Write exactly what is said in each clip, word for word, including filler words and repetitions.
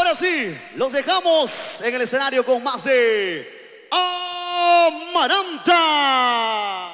Ahora sí, los dejamos en el escenario con más de Amaranta.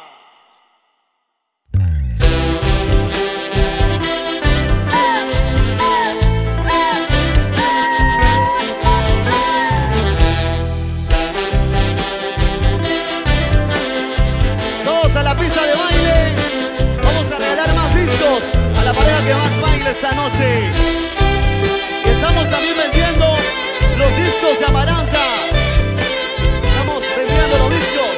Todos a la pista de baile. Vamos a regalar más discos a la pareja que más baile esta noche. Estamos también vendiendo los discos de Amaranta. Estamos vendiendo los discos.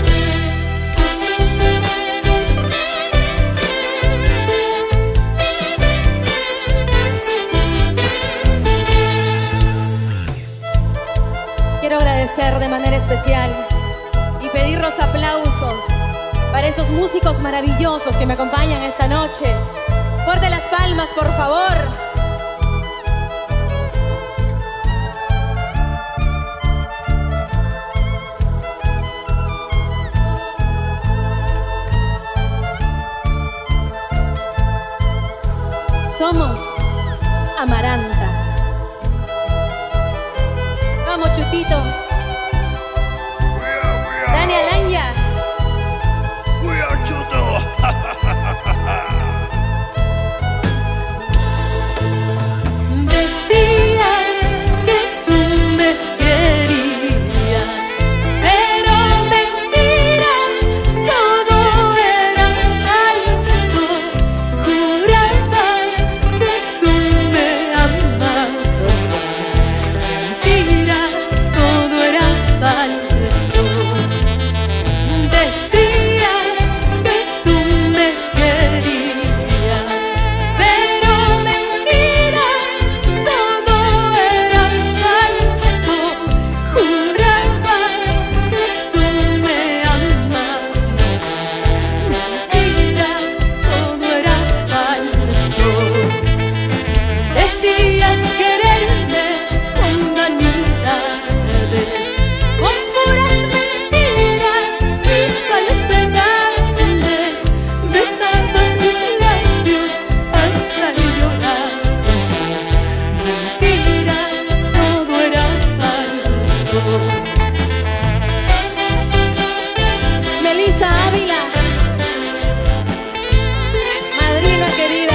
Quiero agradecer de manera especial y pedir los aplausos para estos músicos maravillosos que me acompañan esta noche. Fuerte las palmas, por favor. Somos Amaranta. Vamos, Chutito. Dani Alanya. Cuidado, Chuto. Decías que tú me querías, pero mentira, todo era falso. Jurabas que tú me amabas, mentira, todo era falso. Decías que tú me querías, pero mentira, todo era falso. Jurabas que tú me amabas, mentira, todo era falso. Decías quererme con vanidades, con puras mentiras y falsedades. Besabas mis labios hasta llorar. Mentira, todo era falso. Melissa Ávila, madrina querida.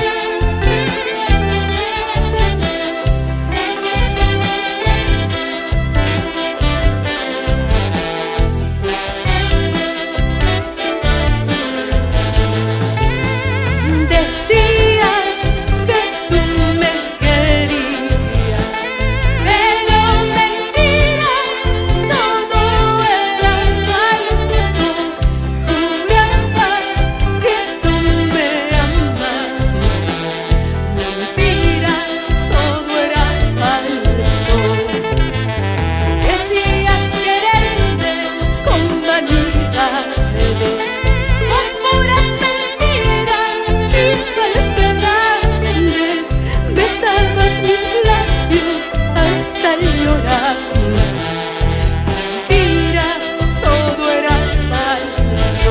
Decías que tú me querías, pero mentira, todo era falso. Jurabas que tú me amabas, mentira, todo era falso. Decías quererme con vanidades, con puras mentiras y falsedades. Besabas mis labios hasta llorar. Mentira, todo era falso.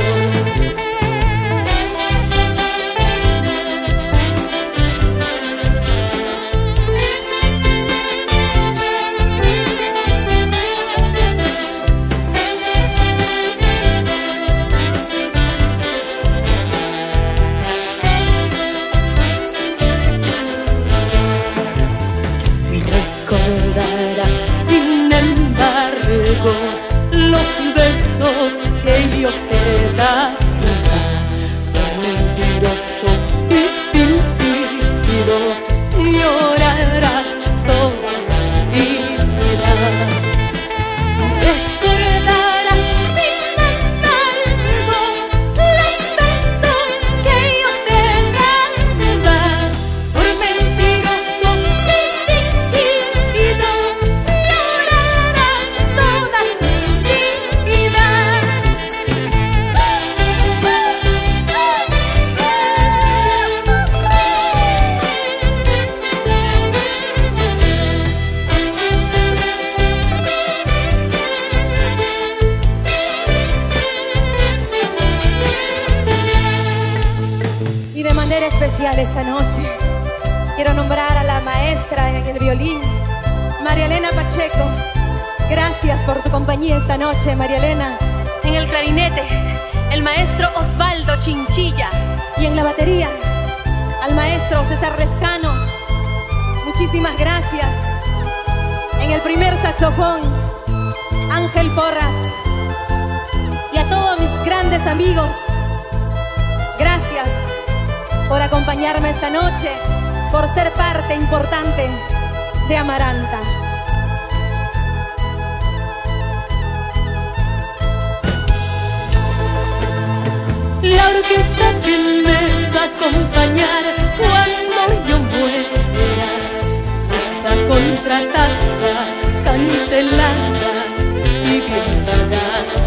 Recordarás, sin embargo, los besos que yo te daba, tan mentiroso y fingido. Llorarás toda la vida. Recordarás, sin embargo, los besos que yo te daba, por mentiroso y fingido. Pacheco, gracias por tu compañía esta noche, María Elena. En el clarinete, el maestro Osvaldo Chinchilla. Y en la batería, al maestro César Lescano. Muchísimas gracias. En el primer saxofón, Ángel Porras. Y a todos mis grandes amigos, gracias por acompañarme esta noche, por ser parte importante de Amaranta. La orquesta que me va a acompañar cuando yo muera está contratada, cancelada y bien pagada.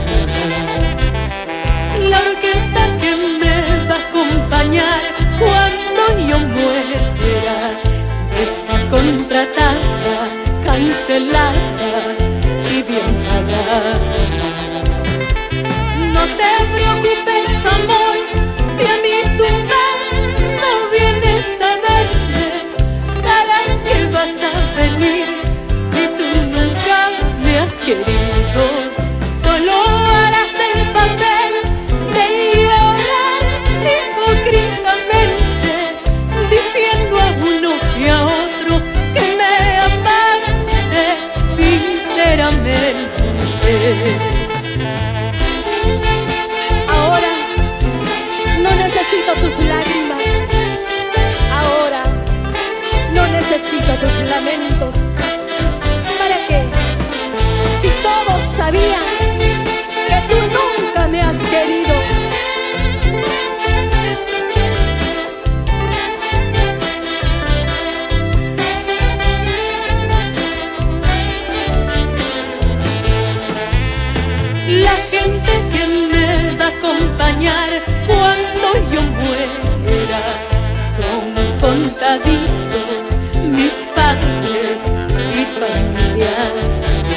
La orquesta que me va a acompañar cuando yo muera está contratada, cancelada y bien pagada. No te preocupes, amor, si a mi tumba no vienes a verme. ¿Para qué vas a venir si tú nunca me has querido? Solo harás el papel de llorar hipócritamente, diciendo a unos y a otros que me amaste sinceramente. Necesito tus lágrimas, ahora no necesito tus lamentos. ¿Para qué? Si todos sabían que tú nunca me has querido. La gente que me va a acompañar cuando yo muera son contaditos mis padres y familiares.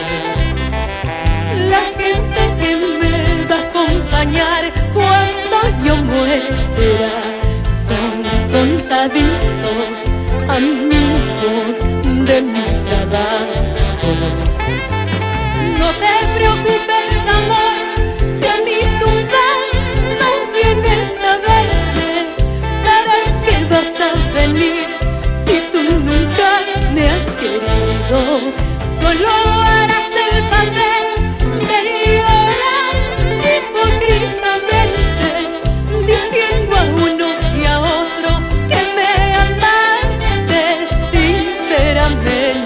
La gente que me va a acompañar cuando yo muera son contaditos amigos de mi trabajo. No te preocupes, amor, si a mi tumba no vienes a verme. ¿Para qué vas a venir si tú nunca me has querido? Solo harás el papel de llorar hipócritamente, diciendo a unos y a otros que me amaste sinceramente.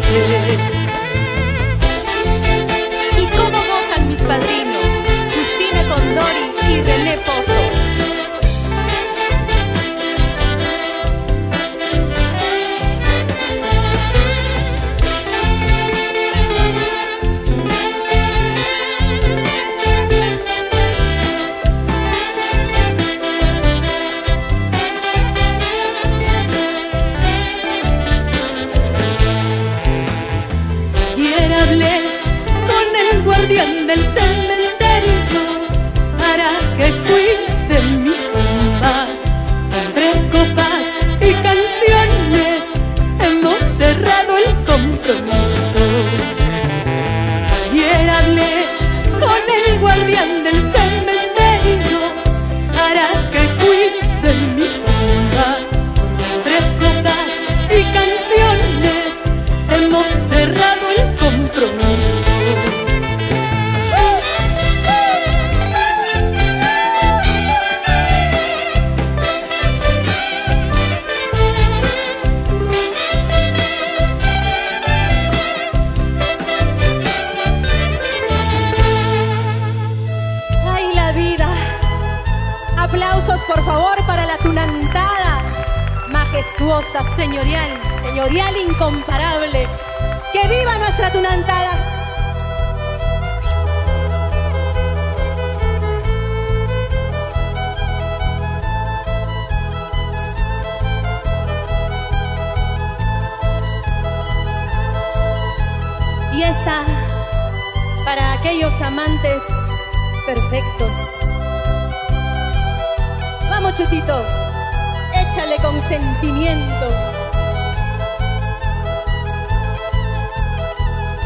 Padrinos, Justina Condori y René Pozo. Ayer hablé con el guardián del cementerio para que cuide mi tumba. Entre copas y canciones hemos cerrado el compromiso. Ayer hablé con el guardián del cementerio para que cuide mi tumba. Entre copas y canciones hemos cerrado el compromiso. Aplausos por favor para la tunantada, majestuosa, señorial, señorial incomparable. ¡Que viva nuestra tunantada! Y esta para aquellos amantes perfectos. Vamos, Chutito, échale con sentimiento.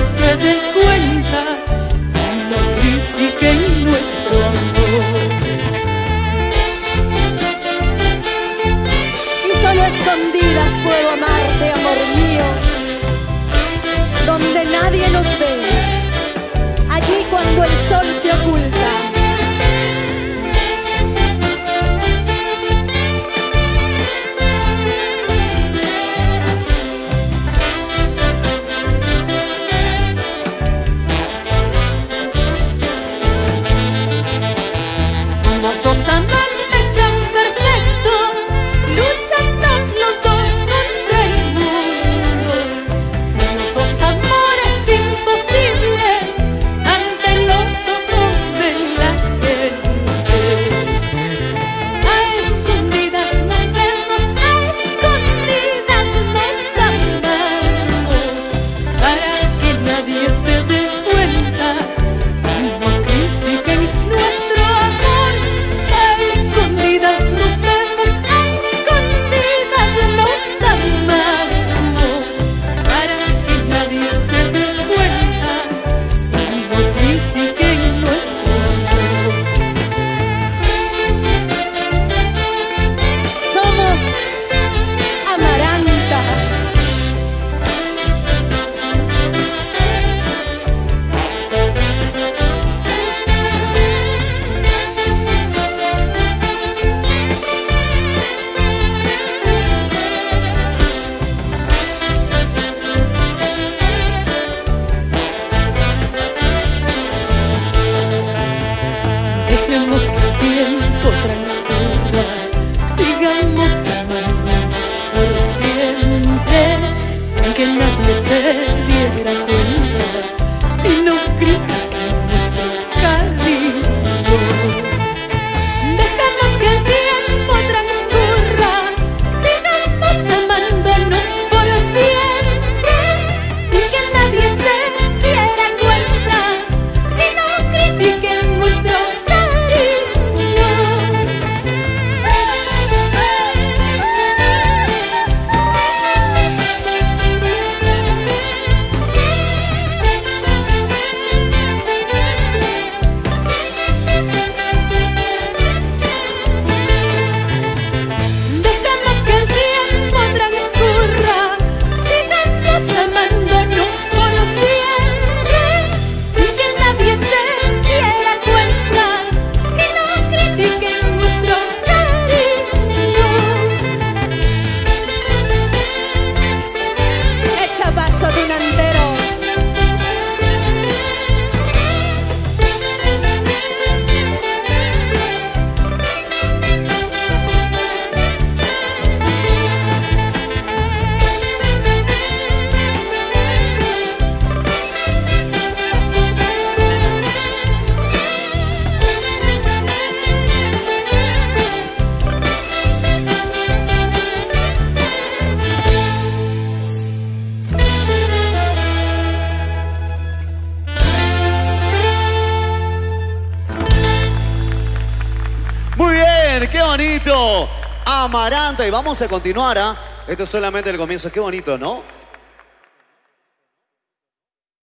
se den cuenta y no critiquen nuestro amor. Y solo a escondidas puedo amarte, amor mío, donde nadie nos ve, allí cuando el sol se oculta. Somos dos amantes tan perfectos, luchando los dos contra el mundo. Somos dos amores imposibles ante los ojos de la gente. A escondidas nos vemos, a escondidas nos amamos, para que nadie se dé cuenta y no critiquen nuestro amor. A escondidas nos vemos, a escondidas nos amamos, para que nadie se dé cuenta y no critiquen nuestro amor. Somos Amaranta. Dejemos que el tiempo transcurra, sigamos amándonos por siempre, sin que nadie se diera cuenta y no critiquen nuestro cariño. Dejemos que el tiempo transcurra, sigamos amándonos por siempre, sin que nadie se diera cuenta y no critiquen nuestro cariño. Dejemos que el tiempo transcurra, sigamos amándonos por siempre, sin que nadie se diera cuenta y no critiquen nuestro cariño. Echa paso dinantero. Muy bien, qué bonito. Amaranta. Y vamos a continuar, ¿ah? Esto es solamente el comienzo. Qué bonito, ¿no?